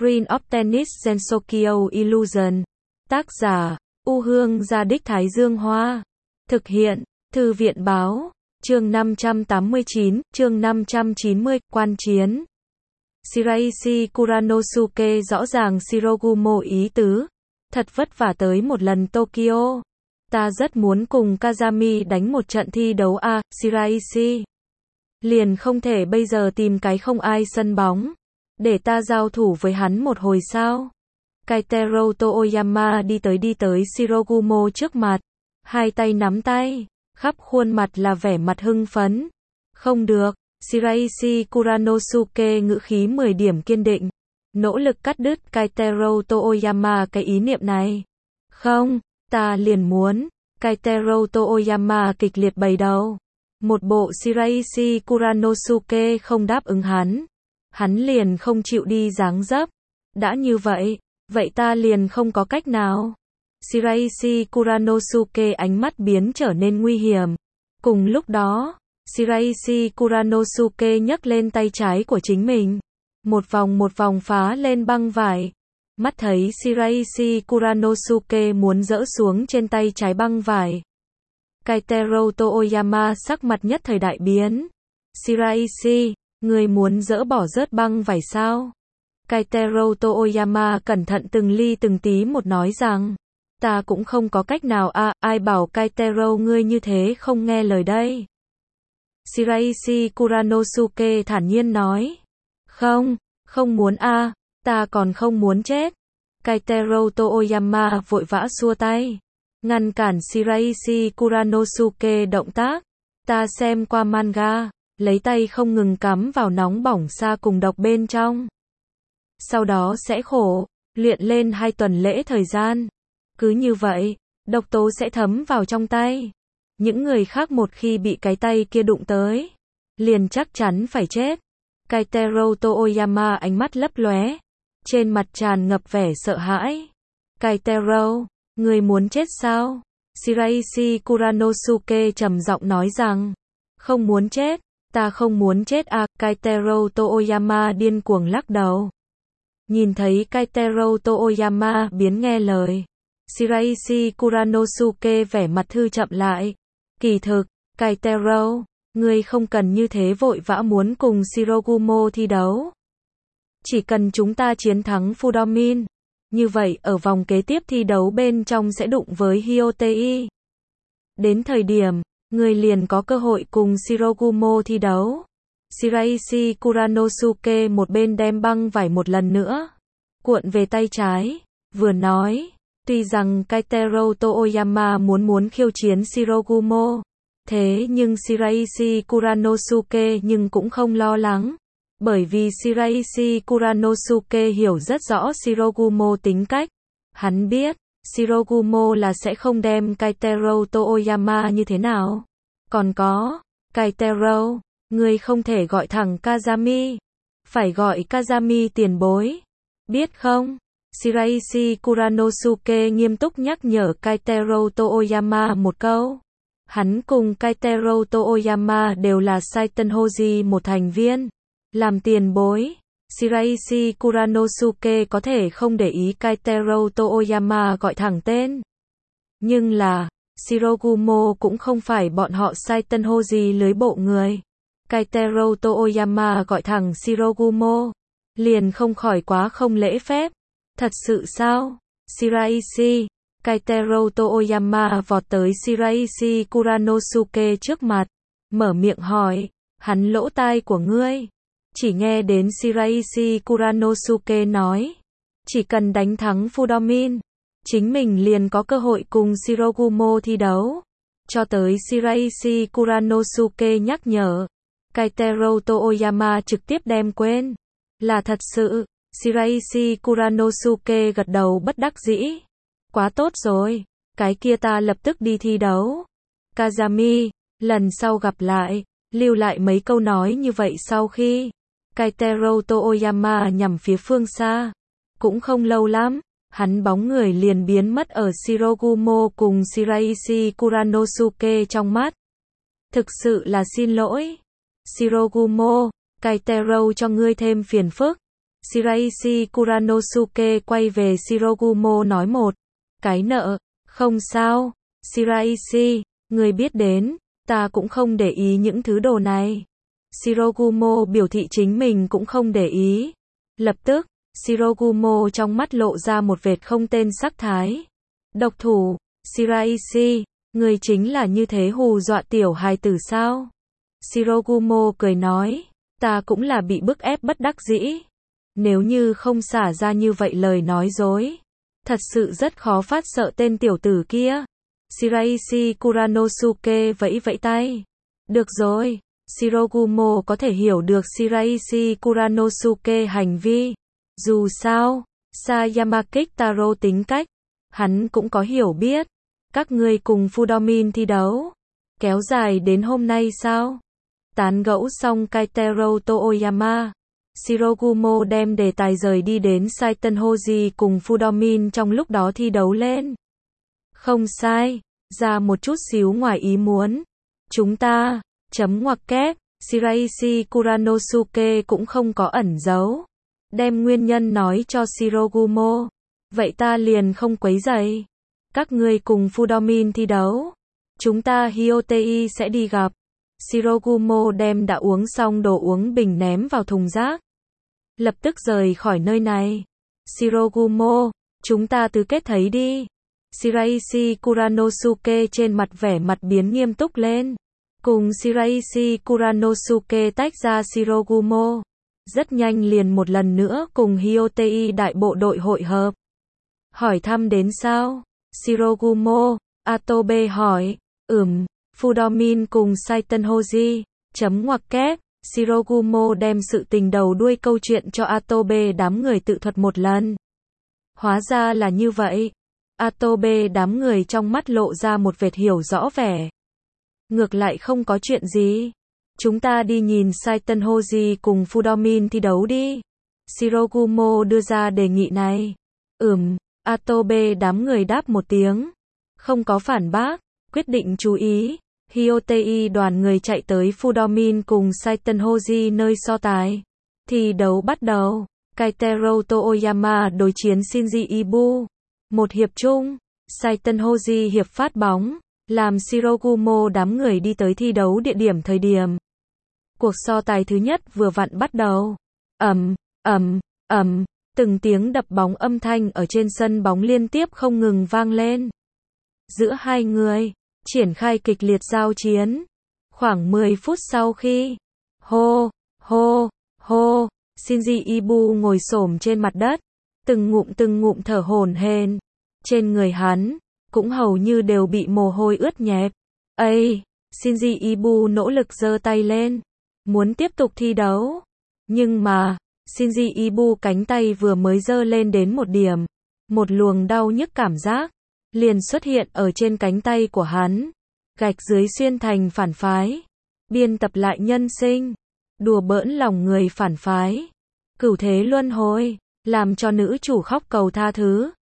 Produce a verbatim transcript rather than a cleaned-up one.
Screen of Tennis Gensokyo Illusion. Tác giả, U Hương Gia Đích Thái Dương Hoa. Thực hiện, Thư viện Báo. Chương năm trăm tám mươi chín, chương năm trăm chín mươi, quan chiến. Shiraishi Kuranosuke rõ ràng Shirogumo ý tứ. Thật vất vả tới một lần Tokyo. Ta rất muốn cùng Kazami đánh một trận thi đấu a, à, Shiraishi. Liền không thể bây giờ tìm cái không ai sân bóng. Để ta giao thủ với hắn một hồi sao? Kaitaro Toyama đi tới đi tới Shirogumo trước mặt. Hai tay nắm tay. Khắp khuôn mặt là vẻ mặt hưng phấn. Không được. Shiraishi Kuranosuke ngữ khí mười điểm kiên định. Nỗ lực cắt đứt Kaitaro Toyama cái ý niệm này. Không, ta liền muốn. Kaitaro Toyama kịch liệt bày đầu. Một bộ Shiraishi Kuranosuke không đáp ứng hắn. Hắn liền không chịu đi dáng dấp. Đã như vậy, vậy ta liền không có cách nào. Shiraishi Kuranosuke ánh mắt biến trở nên nguy hiểm. Cùng lúc đó, Shiraishi Kuranosuke nhấc lên tay trái của chính mình. Một vòng một vòng phá lên băng vải. Mắt thấy Shiraishi Kuranosuke muốn dỡ xuống trên tay trái băng vải. Kaitaro Toyama sắc mặt nhất thời đại biến. Shiraishi, người muốn dỡ bỏ rớt băng vải sao? Kaitaro Toyama cẩn thận từng ly từng tí một nói rằng. Ta cũng không có cách nào a, à, ai bảo Kaitaro ngươi như thế không nghe lời đây. Shiraishi Kuranosuke thản nhiên nói. Không, không muốn a, à, ta còn không muốn chết. Kaitaro Toyama vội vã xua tay. Ngăn cản Shiraishi Kuranosuke động tác. Ta xem qua manga, lấy tay không ngừng cắm vào nóng bỏng xa cùng độc bên trong. Sau đó sẽ khổ, luyện lên hai tuần lễ thời gian. Cứ như vậy, độc tố sẽ thấm vào trong tay. Những người khác một khi bị cái tay kia đụng tới, liền chắc chắn phải chết. Kaitaro Toyama ánh mắt lấp lóe, trên mặt tràn ngập vẻ sợ hãi. Kaitaro, người muốn chết sao? Shiraishi Kuranosuke trầm giọng nói rằng, không muốn chết, ta không muốn chết à, Kaitaro Toyama điên cuồng lắc đầu. Nhìn thấy Kaitaro Toyama biến nghe lời, Shiraishi Kuranosuke vẻ mặt thư chậm lại. Kỳ thực, Kaitaro, ngươi không cần như thế vội vã muốn cùng Shirogumo thi đấu. Chỉ cần chúng ta chiến thắng Fudomin, như vậy ở vòng kế tiếp thi đấu bên trong sẽ đụng với Hyotei. Đến thời điểm, ngươi liền có cơ hội cùng Shirogumo thi đấu. Shiraishi Kuranosuke một bên đem băng vải một lần nữa cuộn về tay trái, vừa nói. Tuy rằng Kaitaro Toyama muốn muốn khiêu chiến Shirogumo, thế nhưng Shiraishi Kuranosuke nhưng cũng không lo lắng. Bởi vì Shiraishi Kuranosuke hiểu rất rõ Shirogumo tính cách. Hắn biết, Shirogumo là sẽ không đem Kaitaro Toyama như thế nào. Còn có, Kaitaro, ngươi không thể gọi thẳng Kazami. Phải gọi Kazami tiền bối. Biết không? Shiraishi Kuranosuke nghiêm túc nhắc nhở Kaitaro Toyama một câu. Hắn cùng Kaitaro Toyama đều là Saiten Hoji một thành viên. Làm tiền bối, Shiraishi Kuranosuke có thể không để ý Kaitaro Toyama gọi thẳng tên. Nhưng là, Shirogumo cũng không phải bọn họ Saiten Hoji lưới bộ người. Kaitaro Toyama gọi thẳng Shirogumo, liền không khỏi quá không lễ phép. Thật sự sao? Shiraishi, Kaitaro Toyama vọt tới Shiraishi Kuranosuke trước mặt, mở miệng hỏi, hắn lỗ tai của ngươi. Chỉ nghe đến Shiraishi Kuranosuke nói, chỉ cần đánh thắng Fudomin, chính mình liền có cơ hội cùng Shirogumo thi đấu. Cho tới Shiraishi Kuranosuke nhắc nhở, Kaitaro Toyama trực tiếp đem quên. Là thật sự. Shiraishi Kuranosuke gật đầu bất đắc dĩ. Quá tốt rồi, cái kia ta lập tức đi thi đấu. Kazami, lần sau gặp lại, lưu lại mấy câu nói như vậy sau khi Kaitaro Toyama nhằm phía phương xa. Cũng không lâu lắm, hắn bóng người liền biến mất ở Shirogumo cùng Shiraishi Kuranosuke trong mắt. Thực sự là xin lỗi. Shirogumo, Kaitaro cho ngươi thêm phiền phức. Shiraishi Kuranosuke quay về Shirogumo nói một cái nợ, không sao, Shiraishi, người biết đến, ta cũng không để ý những thứ đồ này. Shirogumo biểu thị chính mình cũng không để ý. Lập tức, Shirogumo trong mắt lộ ra một vệt không tên sắc thái. Độc thủ, Shiraishi, người chính là như thế hù dọa tiểu hài tử sao? Shirogumo cười nói, ta cũng là bị bức ép bất đắc dĩ. Nếu như không xả ra như vậy lời nói dối, thật sự rất khó phát sợ tên tiểu tử kia. Shiraishi Kuranosuke vẫy vẫy tay. Được rồi, Shirogumo có thể hiểu được Shiraishi Kuranosuke hành vi. Dù sao, Sayama Kitaro tính cách, hắn cũng có hiểu biết. Các ngươi cùng Fudomin thi đấu, kéo dài đến hôm nay sao? Tán gẫu xong Kaitaro Toyama, Shirogumo đem đề tài rời đi đến Saitenhoji cùng Fudomin trong lúc đó thi đấu lên. Không sai, ra một chút xíu ngoài ý muốn. Chúng ta, chấm ngoặc kép, Shiraishi Kuranosuke cũng không có ẩn giấu. Đem nguyên nhân nói cho Shirogumo. Vậy ta liền không quấy rầy. Các ngươi cùng Fudomin thi đấu. Chúng ta Hyotei sẽ đi gặp. Shirogumo đem đã uống xong đồ uống bình ném vào thùng rác. Lập tức rời khỏi nơi này. Shirogumo, chúng ta tứ kết thấy đi. Shiraishi Kuranosuke trên mặt vẻ mặt biến nghiêm túc lên. Cùng Shiraishi Kuranosuke tách ra Shirogumo. Rất nhanh liền một lần nữa cùng Hyotei đại bộ đội hội hợp. Hỏi thăm đến sao? Shirogumo, Atobe hỏi. Ừm, Fudomin cùng Saitenhoji. Chấm ngoặc kép. Shirogumo đem sự tình đầu đuôi câu chuyện cho Atobe đám người tự thuật một lần. Hóa ra là như vậy. Atobe đám người trong mắt lộ ra một vệt hiểu rõ vẻ. Ngược lại không có chuyện gì. Chúng ta đi nhìn Saitenhoji cùng Fudomin thi đấu đi. Shirogumo đưa ra đề nghị này. Ừm, Atobe đám người đáp một tiếng. Không có phản bác, quyết định chú ý. Hyotei đoàn người chạy tới Fudomin cùng Saitenhoji nơi so tài. Thi đấu bắt đầu. Kaitaro Toyama đối chiến Shinji Ibu. Một hiệp chung, Saitenhoji hiệp phát bóng, làm Shirogumo đám người đi tới thi đấu địa điểm thời điểm. Cuộc so tài thứ nhất vừa vặn bắt đầu. Ầm, ầm, ầm, từng tiếng đập bóng âm thanh ở trên sân bóng liên tiếp không ngừng vang lên. Giữa hai người, triển khai kịch liệt giao chiến. Khoảng mười phút sau khi, hô, hô, hô, Shinji Ibu ngồi xổm trên mặt đất, từng ngụm từng ngụm thở hổn hển. Trên người hắn, cũng hầu như đều bị mồ hôi ướt nhẹp. Ây, Shinji Ibu nỗ lực giơ tay lên, muốn tiếp tục thi đấu. Nhưng mà, Shinji Ibu cánh tay vừa mới giơ lên đến một điểm, một luồng đau nhức cảm giác liền xuất hiện ở trên cánh tay của hắn. Gạch dưới xuyên thành phản phái, biên tập lại nhân sinh, đùa bỡn lòng người phản phái, cửu thế luân hồi, làm cho nữ chủ khóc cầu tha thứ.